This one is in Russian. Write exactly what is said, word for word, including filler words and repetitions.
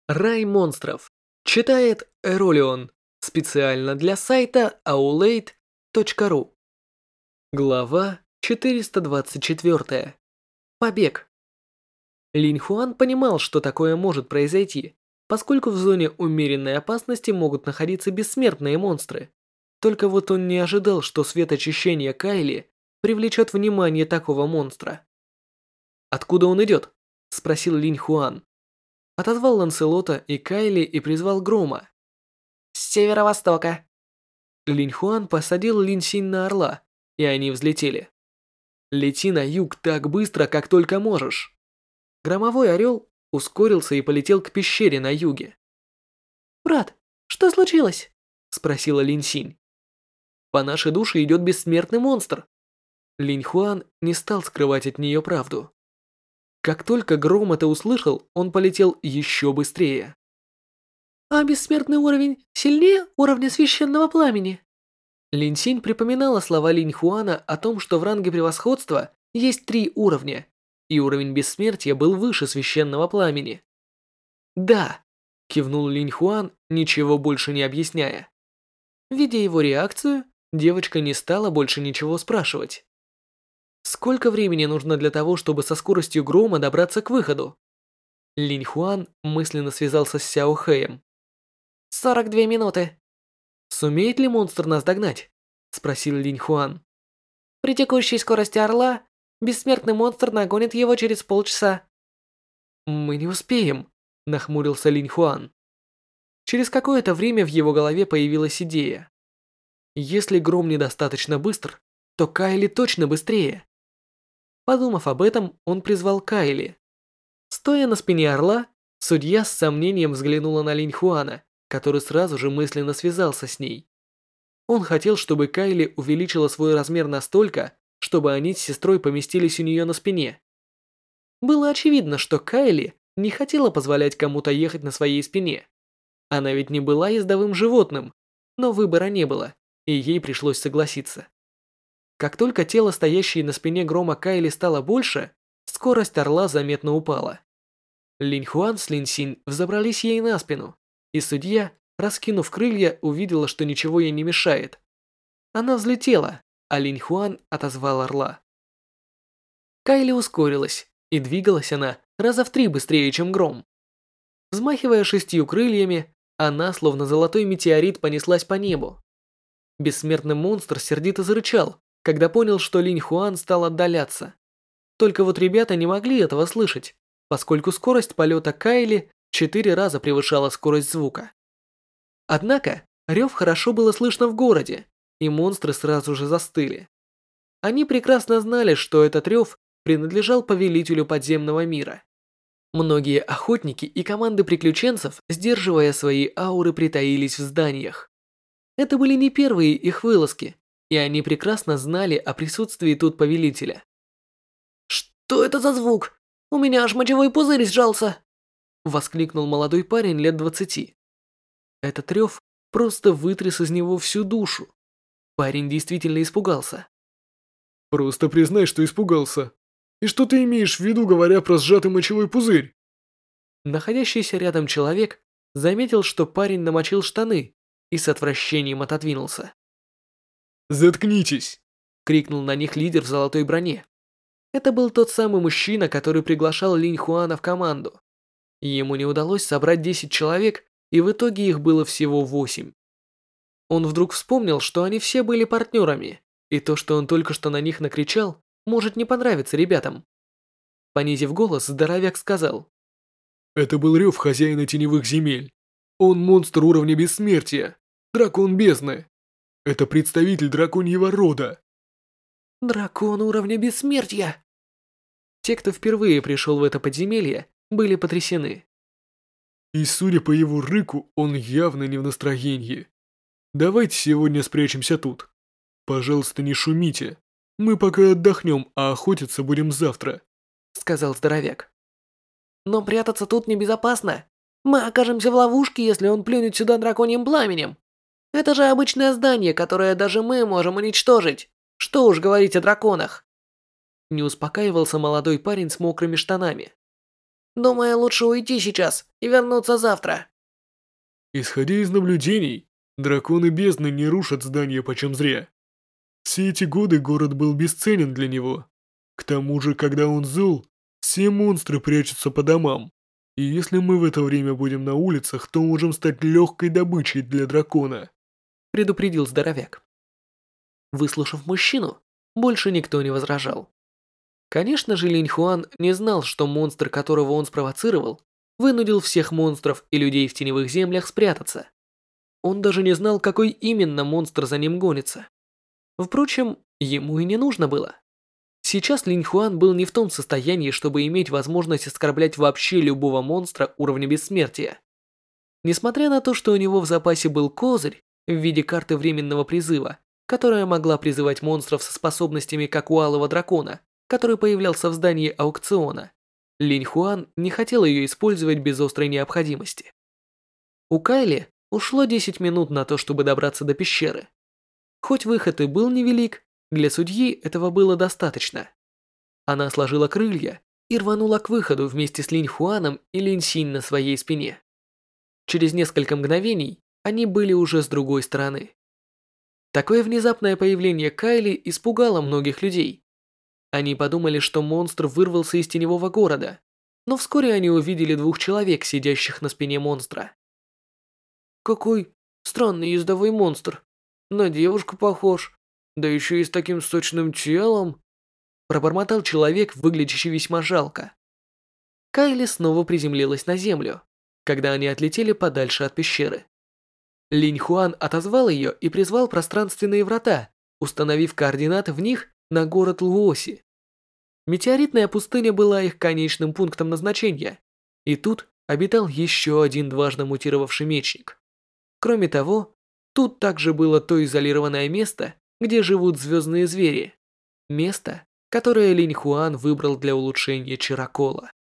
Рай монстров. Читает Эролион. Специально для сайта аулейт точка ру. Глава четыреста двадцать четыре. Побег. Линь Хуан понимал, что такое может произойти, поскольку в зоне умеренной опасности могут находиться бессмертные монстры. Только вот он не ожидал, что светочищение Кайли привлечет внимание такого монстра. «Откуда он идет?» – спросил Линь Хуан. Отозвал Ланселота и Кайли и призвал Грома. С северо-востока. Линь Хуан посадил Лин Синь на орла, и они взлетели. «Лети на юг так быстро, как только можешь». Громовой орел ускорился и полетел к пещере на юге. «Брат, что случилось?» – спросила Лин Синь. «По нашей душе идет бессмертный монстр». Линь Хуан не стал скрывать от нее правду. Как только Гром это услышал, он полетел еще быстрее. «А бессмертный уровень сильнее уровня священного пламени?» Лин Синь припоминала слова Линь Хуана о том, что в ранге превосходства есть три уровня, и уровень бессмертия был выше священного пламени. «Да», – кивнул Линь Хуан, ничего больше не объясняя. Видя его реакцию, девочка не стала больше ничего спрашивать. Сколько времени нужно для того, чтобы со скоростью грома добраться к выходу? Линь Хуан мысленно связался с Сяо Хэем. сорок две минуты. Сумеет ли монстр нас догнать? Спросил Линь Хуан. При текущей скорости орла, бессмертный монстр нагонит его через полчаса. Мы не успеем, нахмурился Линь Хуан. Через какое-то время в его голове появилась идея. Если гром недостаточно быстр, то Кайли точно быстрее. Подумав об этом, он призвал Кайли. Стоя на спине орла, судья с сомнением взглянула на Линь Хуана, который сразу же мысленно связался с ней. Он хотел, чтобы Кайли увеличила свой размер настолько, чтобы они с сестрой поместились у нее на спине. Было очевидно, что Кайли не хотела позволять кому-то ехать на своей спине. Она ведь не была ездовым животным, но выбора не было, и ей пришлось согласиться. Как только тело, стоящее на спине грома Кайли, стало больше, скорость орла заметно упала. Линь Хуан с Лин Синь взобрались ей на спину, и судья, раскинув крылья, увидела, что ничего ей не мешает. Она взлетела, а Линь Хуан отозвал орла. Кайли ускорилась, и двигалась она раза в три быстрее, чем гром. Взмахивая шестью крыльями, она, словно золотой метеорит, понеслась по небу. Бессмертный монстр сердито зарычал, когда понял, что Линь Хуан стал отдаляться. Только вот ребята не могли этого слышать, поскольку скорость полета Кайли четыре раза превышала скорость звука. Однако, рев хорошо было слышно в городе, и монстры сразу же застыли. Они прекрасно знали, что этот рев принадлежал повелителю подземного мира. Многие охотники и команды приключенцев, сдерживая свои ауры, притаились в зданиях. Это были не первые их вылазки, и они прекрасно знали о присутствии тут повелителя. «Что это за звук? У меня аж мочевой пузырь сжался!» Воскликнул молодой парень лет двадцати. Этот рев просто вытряс из него всю душу. Парень действительно испугался. «Просто признай, что испугался. И что ты имеешь в виду, говоря про сжатый мочевой пузырь?» Находящийся рядом человек заметил, что парень намочил штаны, и с отвращением отодвинулся. «Заткнитесь!» — крикнул на них лидер в золотой броне. Это был тот самый мужчина, который приглашал Линь Хуана в команду. Ему не удалось собрать десять человек, и в итоге их было всего восемь. Он вдруг вспомнил, что они все были партнерами, и то, что он только что на них накричал, может не понравиться ребятам. Понизив голос, здоровяк сказал: «Это был рев хозяина теневых земель. Он монстр уровня бессмертия, дракон бездны. Это представитель драконьего рода». «Дракон уровня бессмертия!» Те, кто впервые пришел в это подземелье, были потрясены. И судя по его рыку, он явно не в настроении. Давайте сегодня спрячемся тут. Пожалуйста, не шумите. Мы пока отдохнем, а охотиться будем завтра», — сказал здоровяк. «Но прятаться тут небезопасно. Мы окажемся в ловушке, если он плюнет сюда драконьим пламенем. Это же обычное здание, которое даже мы можем уничтожить. Что уж говорить о драконах». Не успокаивался молодой парень с мокрыми штанами. Думаю, лучше уйти сейчас и вернуться завтра. Исходя из наблюдений, драконы бездны не рушат здания почем зря. Все эти годы город был бесценен для него. К тому же, когда он зол, все монстры прячутся по домам. И если мы в это время будем на улицах, то можем стать легкой добычей для дракона. Предупредил здоровяк. Выслушав мужчину, больше никто не возражал. Конечно же, Линь Хуан не знал, что монстр, которого он спровоцировал, вынудил всех монстров и людей в теневых землях спрятаться. Он даже не знал, какой именно монстр за ним гонится. Впрочем, ему и не нужно было. Сейчас Линь Хуан был не в том состоянии, чтобы иметь возможность оскорблять вообще любого монстра уровня бессмертия. Несмотря на то, что у него в запасе был козырь в виде карты временного призыва, которая могла призывать монстров со способностями как у Алого Дракона, который появлялся в здании аукциона, Линь Хуан не хотел ее использовать без острой необходимости. У Кайли ушло десять минут на то, чтобы добраться до пещеры. Хоть выход и был невелик, для судьи этого было достаточно. Она сложила крылья и рванула к выходу вместе с Линь Хуаном и Линь Синь на своей спине. Через несколько мгновений они были уже с другой стороны. Такое внезапное появление Кайли испугало многих людей. Они подумали, что монстр вырвался из теневого города, но вскоре они увидели двух человек, сидящих на спине монстра. Какой странный ездовой монстр. На девушку похож, да еще и с таким сочным телом. Пробормотал человек, выглядящий весьма жалко. Кайли снова приземлилась на землю, когда они отлетели подальше от пещеры. Линь Хуан отозвал ее и призвал пространственные врата, установив координаты в них на город Луоси. Метеоритная пустыня была их конечным пунктом назначения, и тут обитал еще один дважды мутировавший мечник. Кроме того, тут также было то изолированное место, где живут звездные звери. Место, которое Линь Хуан выбрал для улучшения Чиракола.